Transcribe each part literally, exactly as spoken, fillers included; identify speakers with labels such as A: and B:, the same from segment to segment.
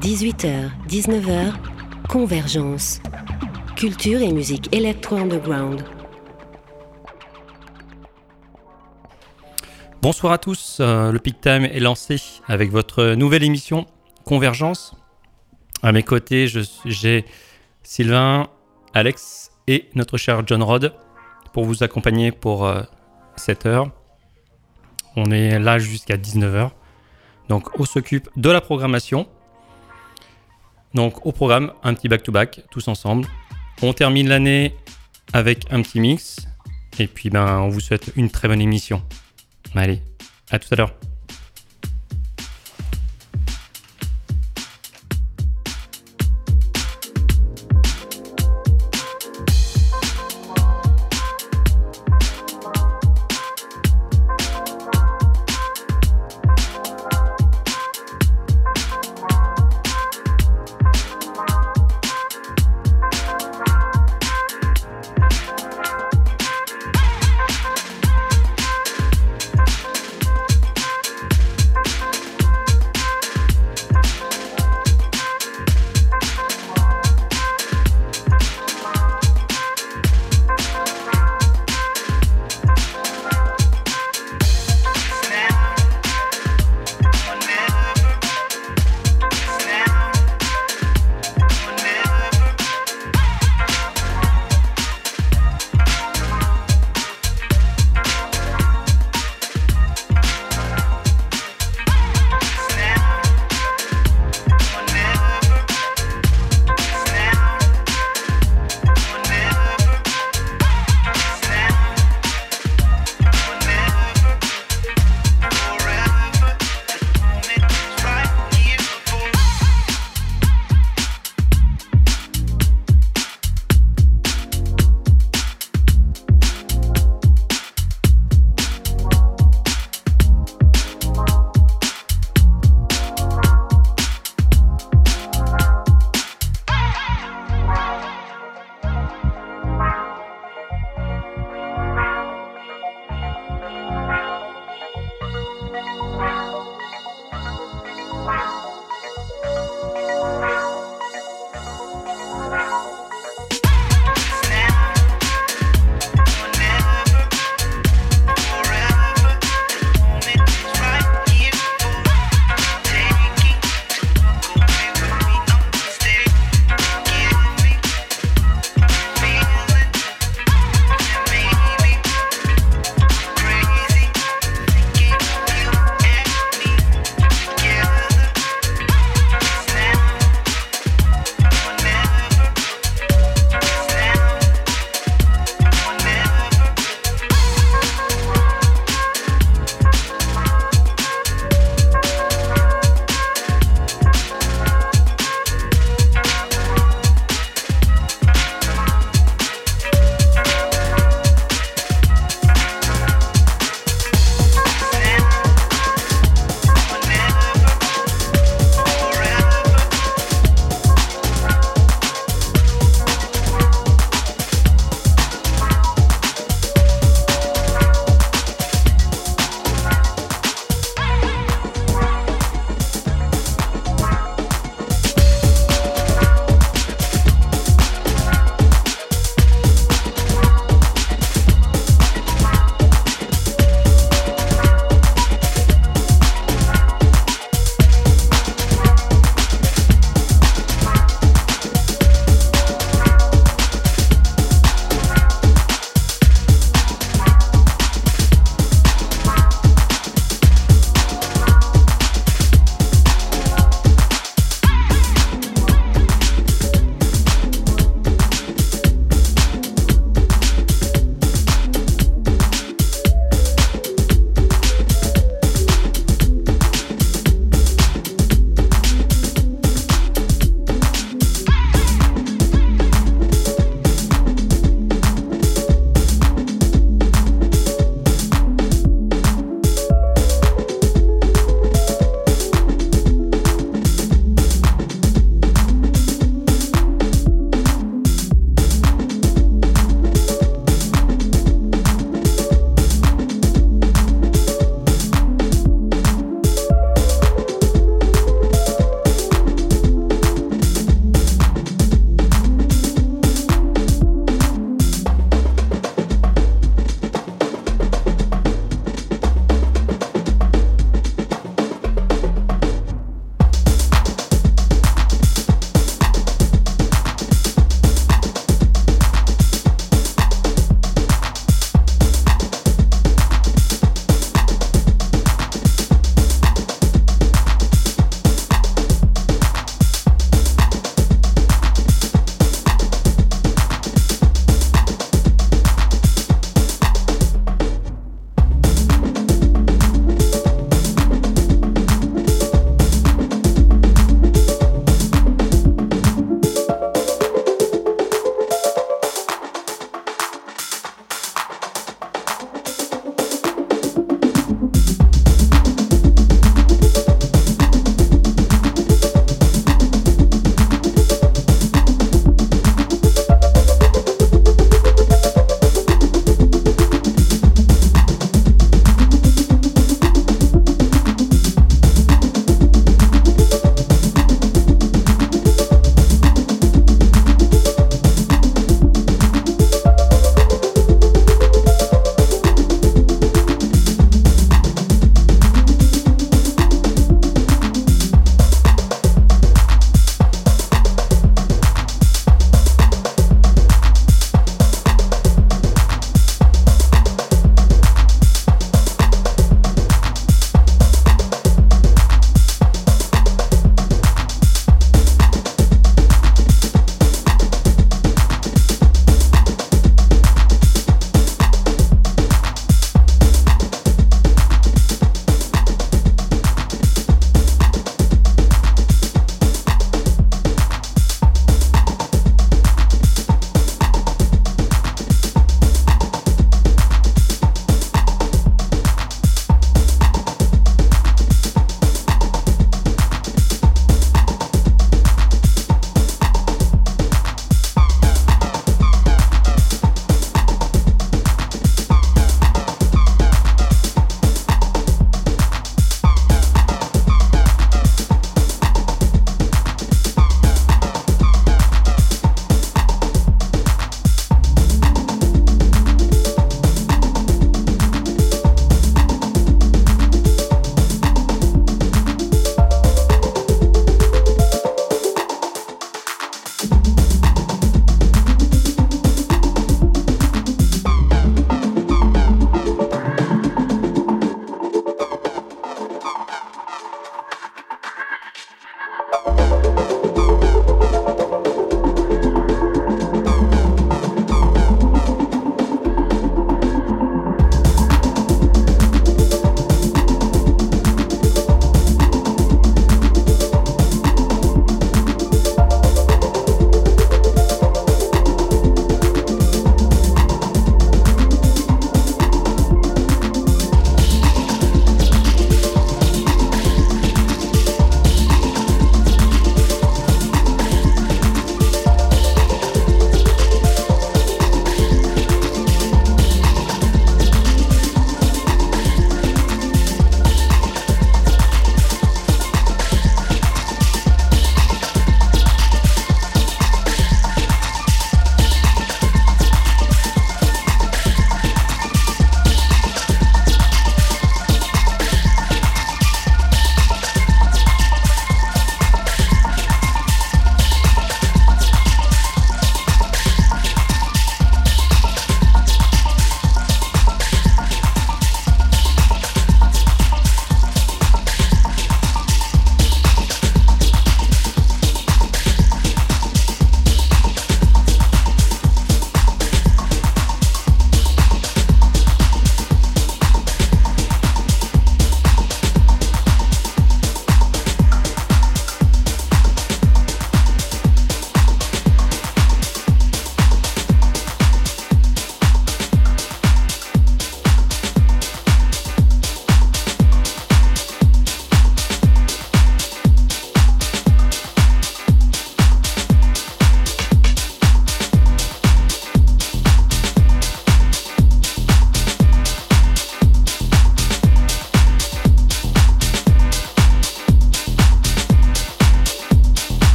A: dix-huit heures, dix-neuf heures, Convergence. Culture et musique électro-underground.
B: Bonsoir à tous, euh, le Peak Time est lancé avec votre nouvelle émission Convergence. À mes côtés, je, j'ai Sylvain, Alex et notre cher John Rod pour vous accompagner pour euh, cette heure. On est là jusqu'à dix-neuf heures. Donc on s'occupe de la programmation. Donc au programme, un petit back-to-back, tous ensemble. On termine l'année avec un petit mix. Et puis ben, on vous souhaite une très bonne émission. Allez, à tout à l'heure.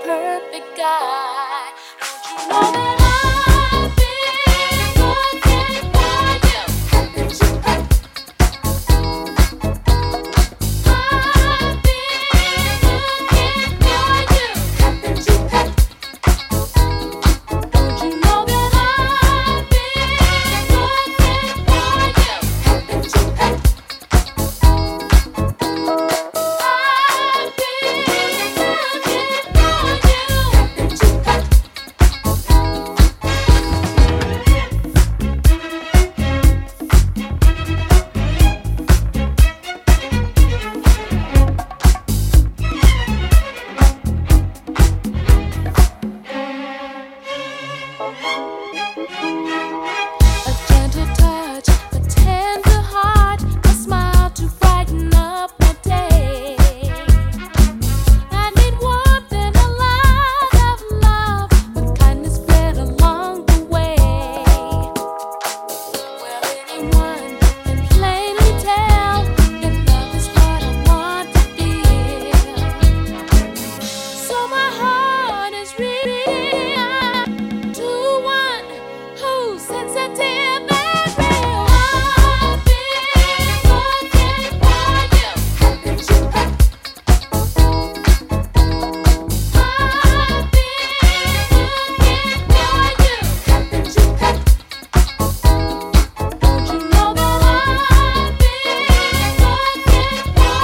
C: perfect guy. Don't you know that I've been looking for you? I've been looking for you. Don't you know that I've been looking for you?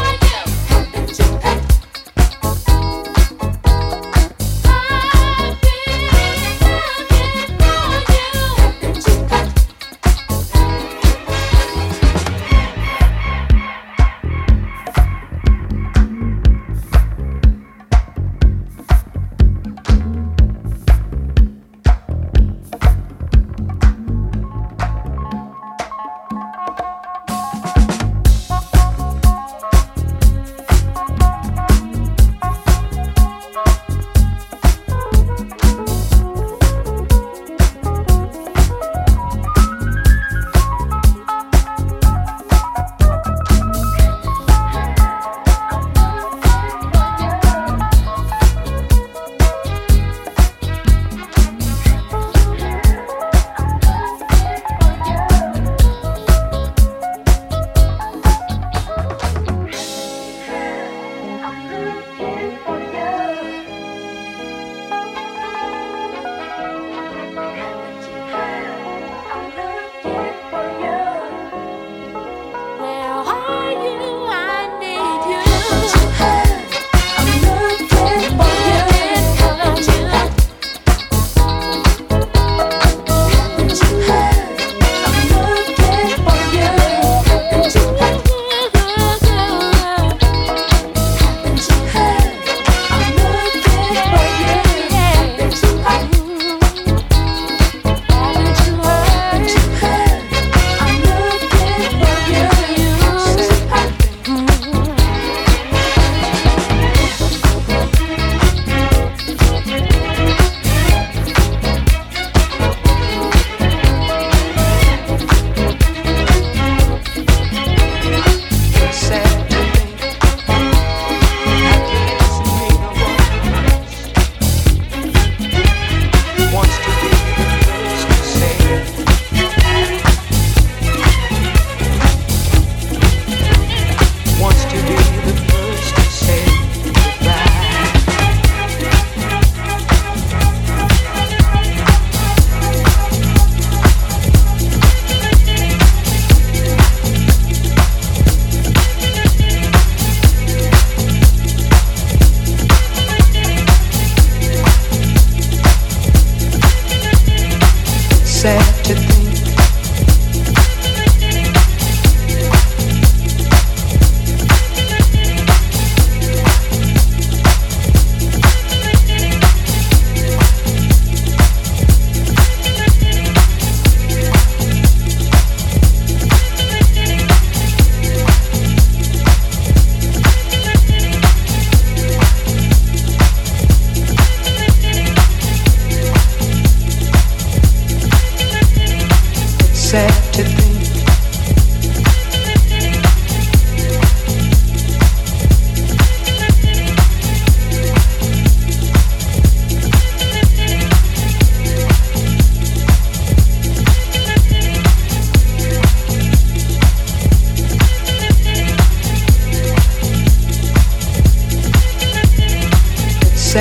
C: I've been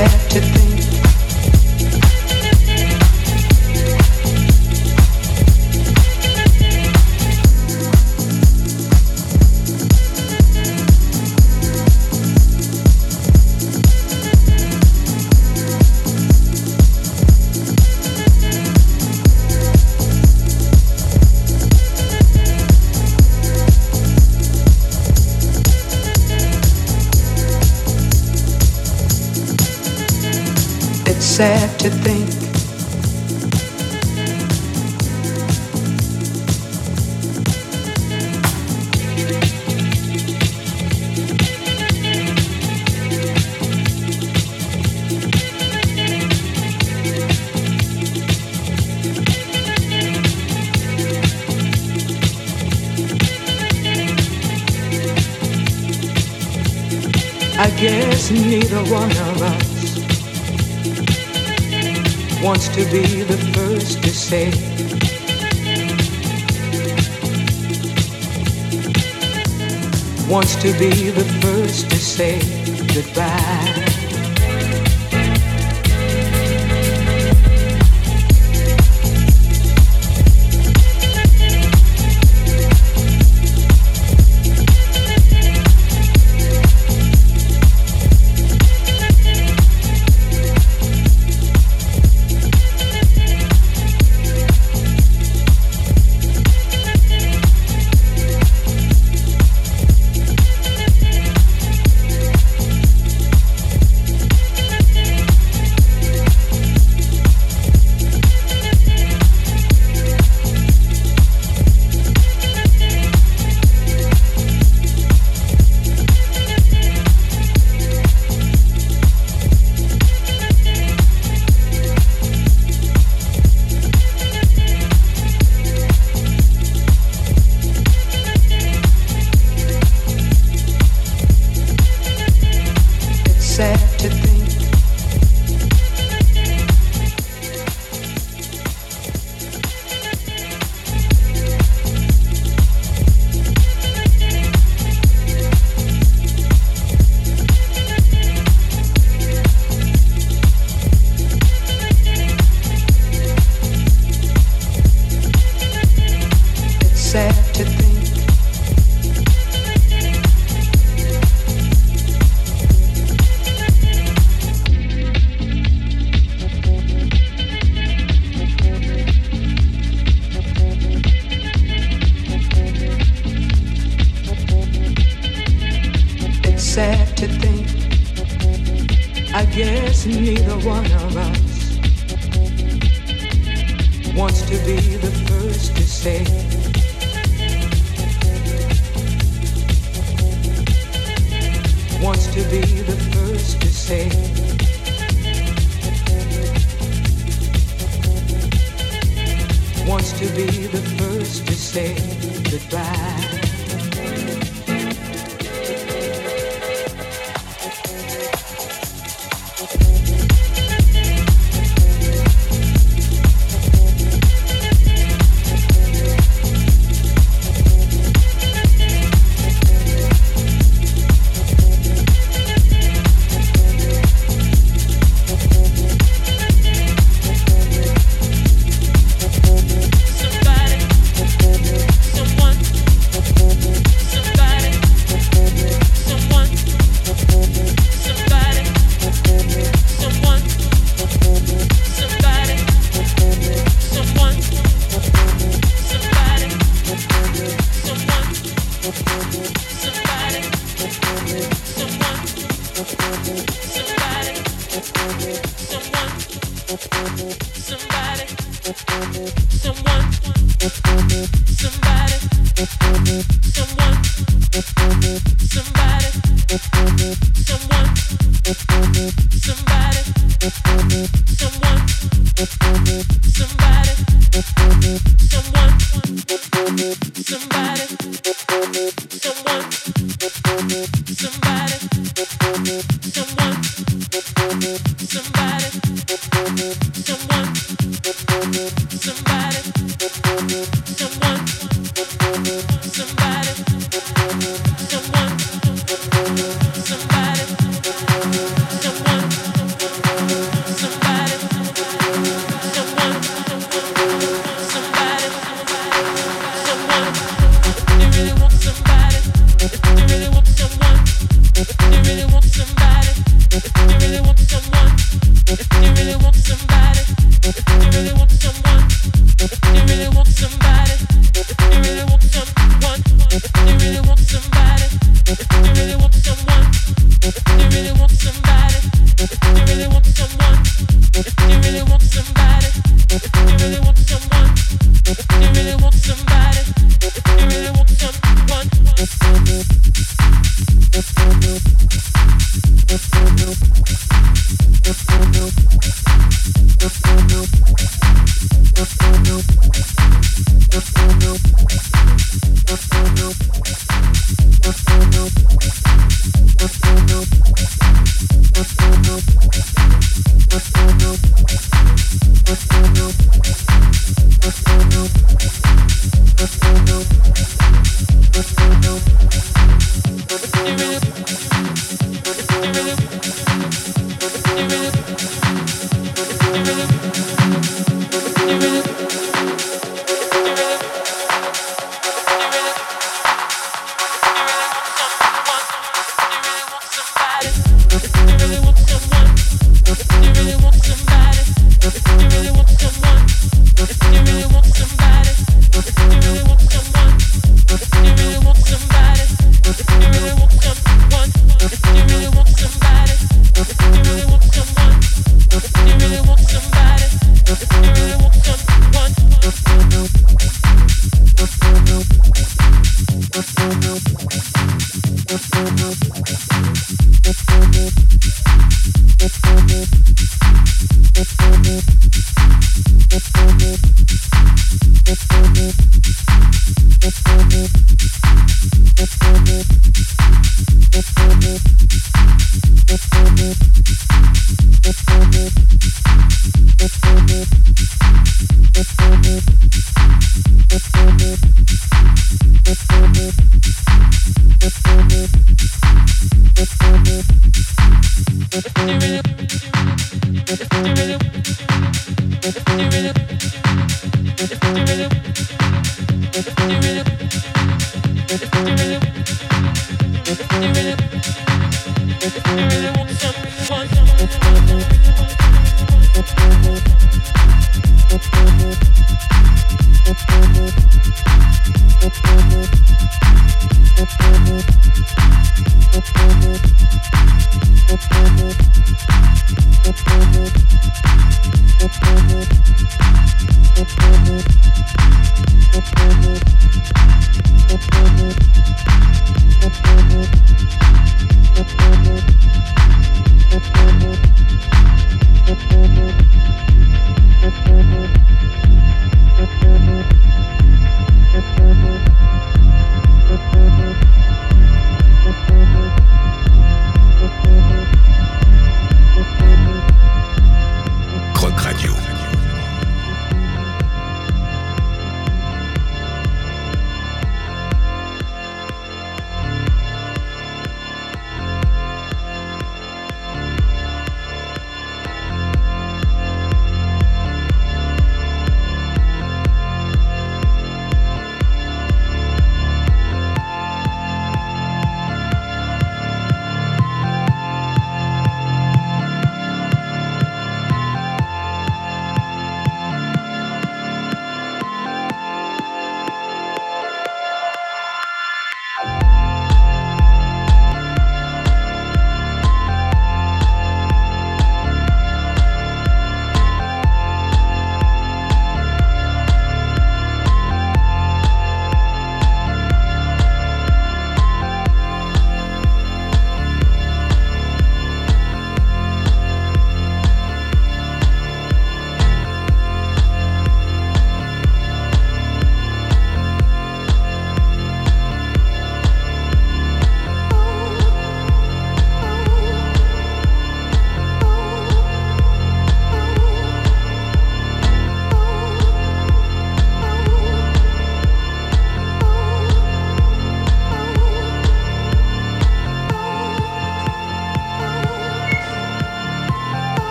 D: sad to think sad to think I guess neither one of us wants to be the first to say wants to be the first to say goodbye. Sad to think, I guess neither one of us wants to be the first to say wants to be the first to say wants to be the first to say goodbye.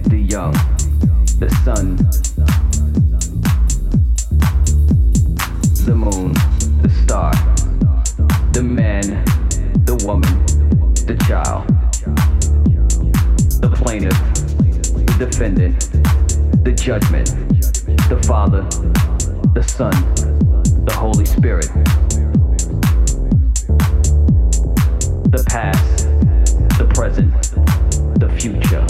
E: the young, the sun, the moon, the star, the man, the woman, the child, the plaintiff, the defendant, the judgment, the Father, the Son, the Holy Spirit, the past, the present, the future.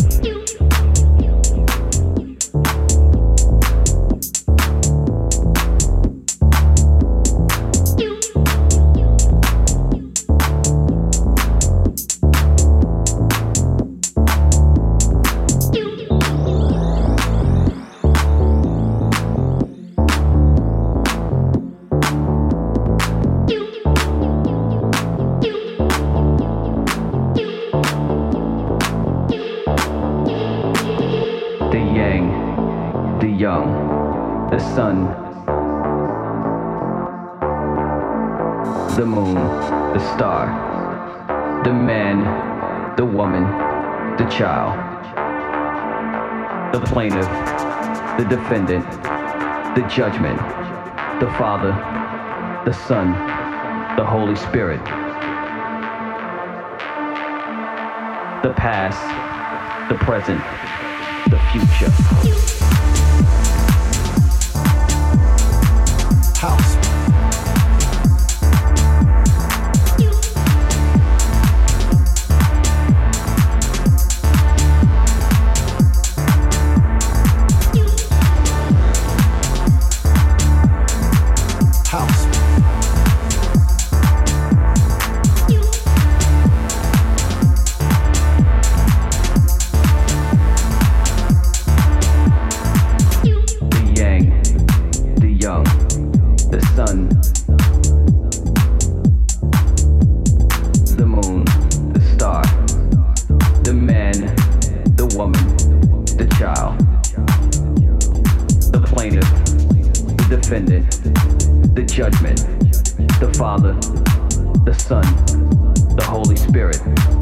E: The sun, the moon, the star, the man, the woman, the child, the plaintiff, the defendant, the judgment, the Father, the Son, the Holy Spirit, the past, the present, the future. House. House. The yang, the young, the sun, the moon, the star, the man, the woman, the child, the plaintiff, the defendant, the judgment, the Father, the Son, the Holy Spirit,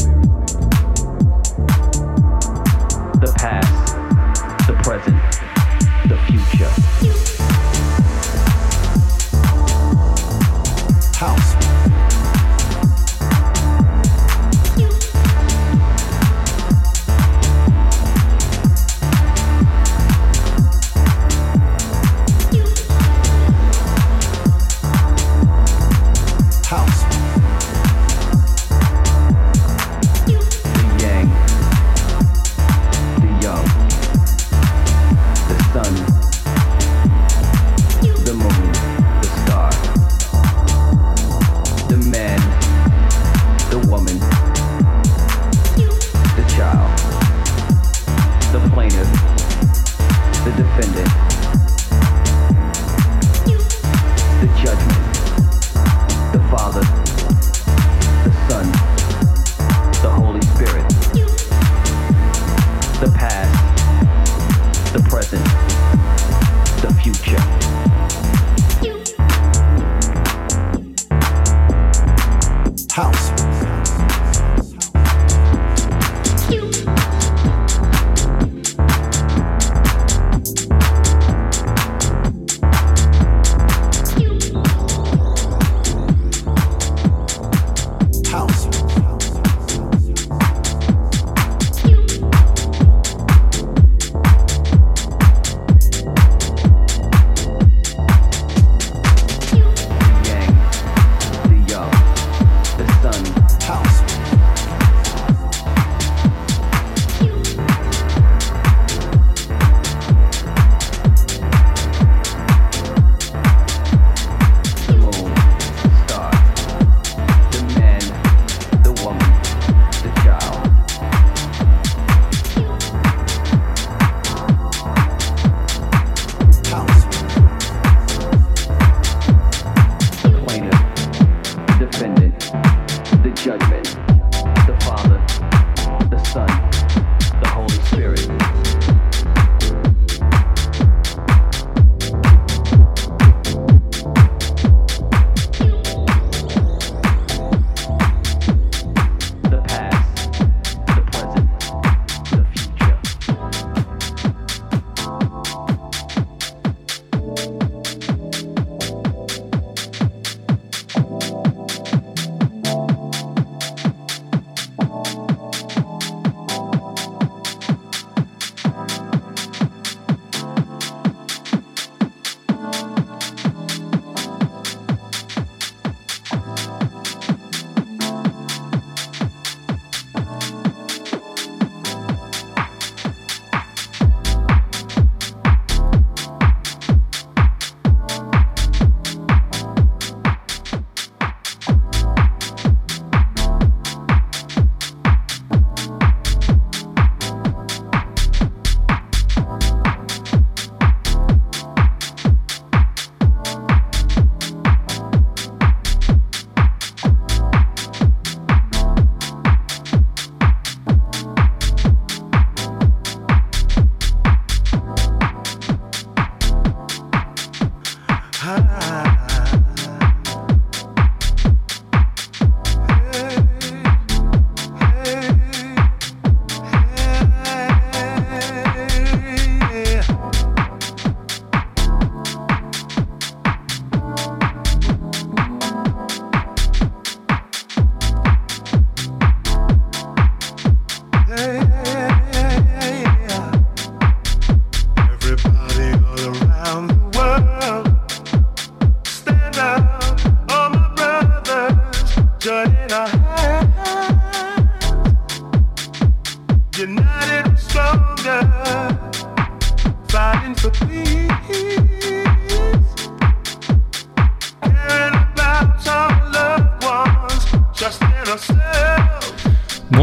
E: the past, the present, the future. House. House. The yang, the young, the sun, the moon, the star, the man, the woman, the child, the plaintiff, the defendant, the judgment, the Father, the Son, the Holy Spirit, the past, the present, the future. House.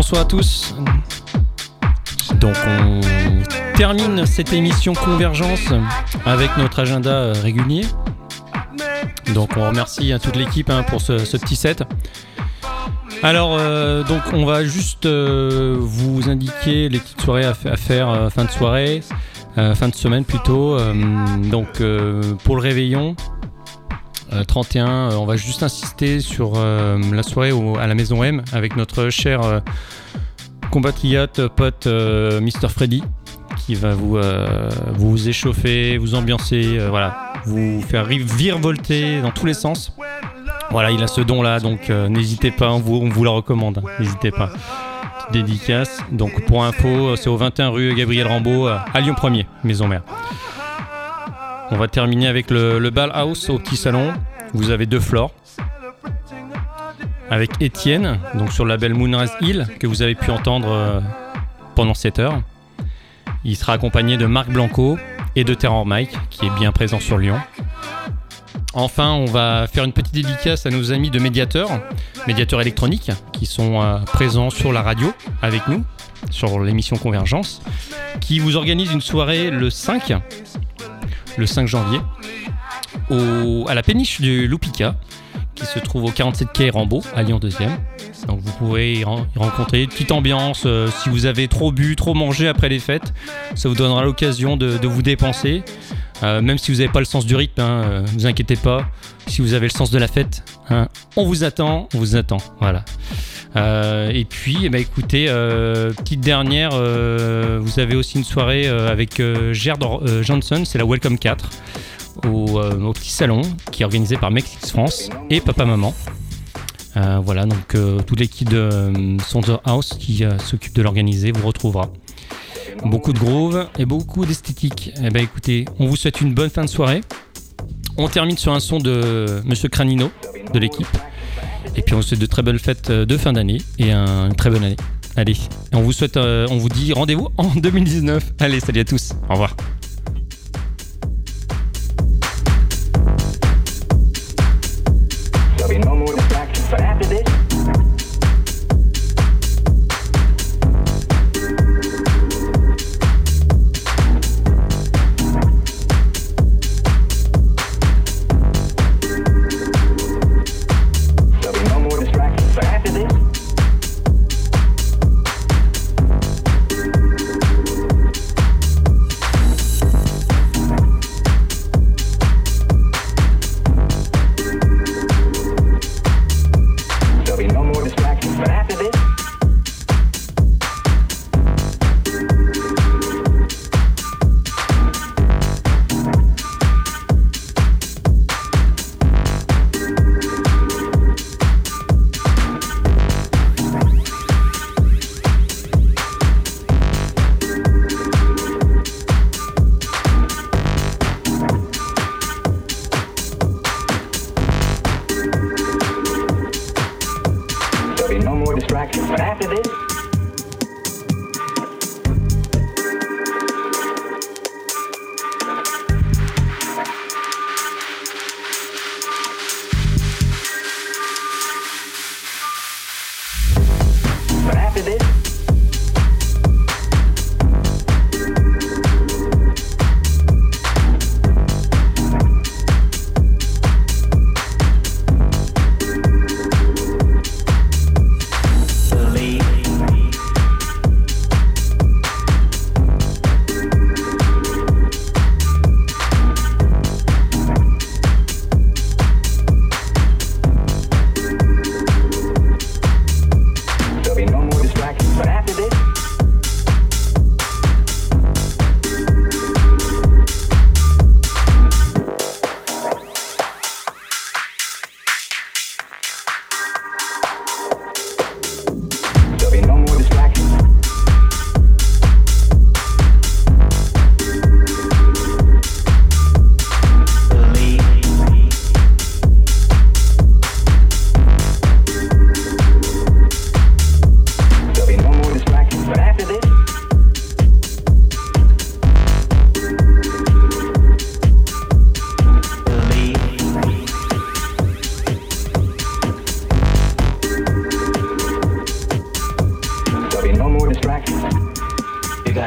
B: bonsoir à tous. Donc on termine cette émission Convergence avec notre agenda régulier. Donc on remercie hein, toute l'équipe hein, pour ce, ce petit set. Alors euh, donc on va juste euh, vous indiquer les petites soirées à, f- à faire euh, fin de soirée, euh, fin de semaine plutôt. Euh, donc euh, pour le réveillon euh, trente et un, euh, on va juste insister sur euh, la soirée au, à la Maison M avec notre cher euh, compatriote, pote euh, mister Freddy qui va vous, euh, vous échauffer, vous ambiancer, euh, voilà, vous faire virevolter dans tous les sens. Voilà, il a ce don-là, donc euh, n'hésitez pas, on vous, on vous le recommande, n'hésitez pas. Petite dédicace. Donc pour info, c'est au vingt et un rue Gabriel Rambaud à Lyon premier, Maison Mère. On va terminer avec le, le Ball House au petit salon. Vous avez deux floors. Avec Étienne, donc sur le label Moonrise Hill, que vous avez pu entendre euh, pendant sept heures. Il sera accompagné de Marc Blanco et de Terror Mike, qui est bien présent sur Lyon. Enfin, on va faire une petite dédicace à nos amis de Médiateur, Médiateur électronique, qui sont euh, présents sur la radio avec nous, sur l'émission Convergence, qui vous organise une soirée le cinq, le cinq janvier, au, à la péniche du Loupica, qui se trouve au quarante-sept quai Rambaud, à Lyon deuxième. Donc vous pouvez y, ren- y rencontrer une petite ambiance. Euh, si vous avez trop bu, trop mangé après les fêtes, ça vous donnera l'occasion de, de vous dépenser. Euh, même si vous n'avez pas le sens du rythme, hein, euh, vous inquiétez pas. Si vous avez le sens de la fête, hein, on vous attend, on vous attend. Voilà. Euh, et puis, eh ben, écoutez, euh, petite dernière, euh, vous avez aussi une soirée euh, avec euh, Gerd euh, Johnson, c'est la Welcome quatre. Au, euh, au petit salon qui est organisé par Mexix France et Papa Maman. Euh, voilà, donc euh, toute l'équipe de euh, Sound House qui euh, s'occupe de l'organiser vous retrouvera. Beaucoup de groove et beaucoup d'esthétique. Eh ben écoutez, on vous souhaite une bonne fin de soirée. On termine sur un son de Monsieur Cranino de l'équipe. Et puis on vous souhaite de très belles fêtes de fin d'année et un, une très bonne année. Allez, et on vous souhaite, euh, on vous dit rendez-vous en deux mille dix-neuf. Allez, salut à tous. Au revoir.
E: There'll be no more distractions, but after this, there'll be no more distractions, but after this,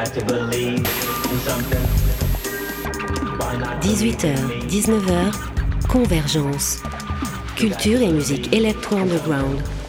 A: dix-huit heures, dix-neuf heures, Convergence. Culture et musique électro underground.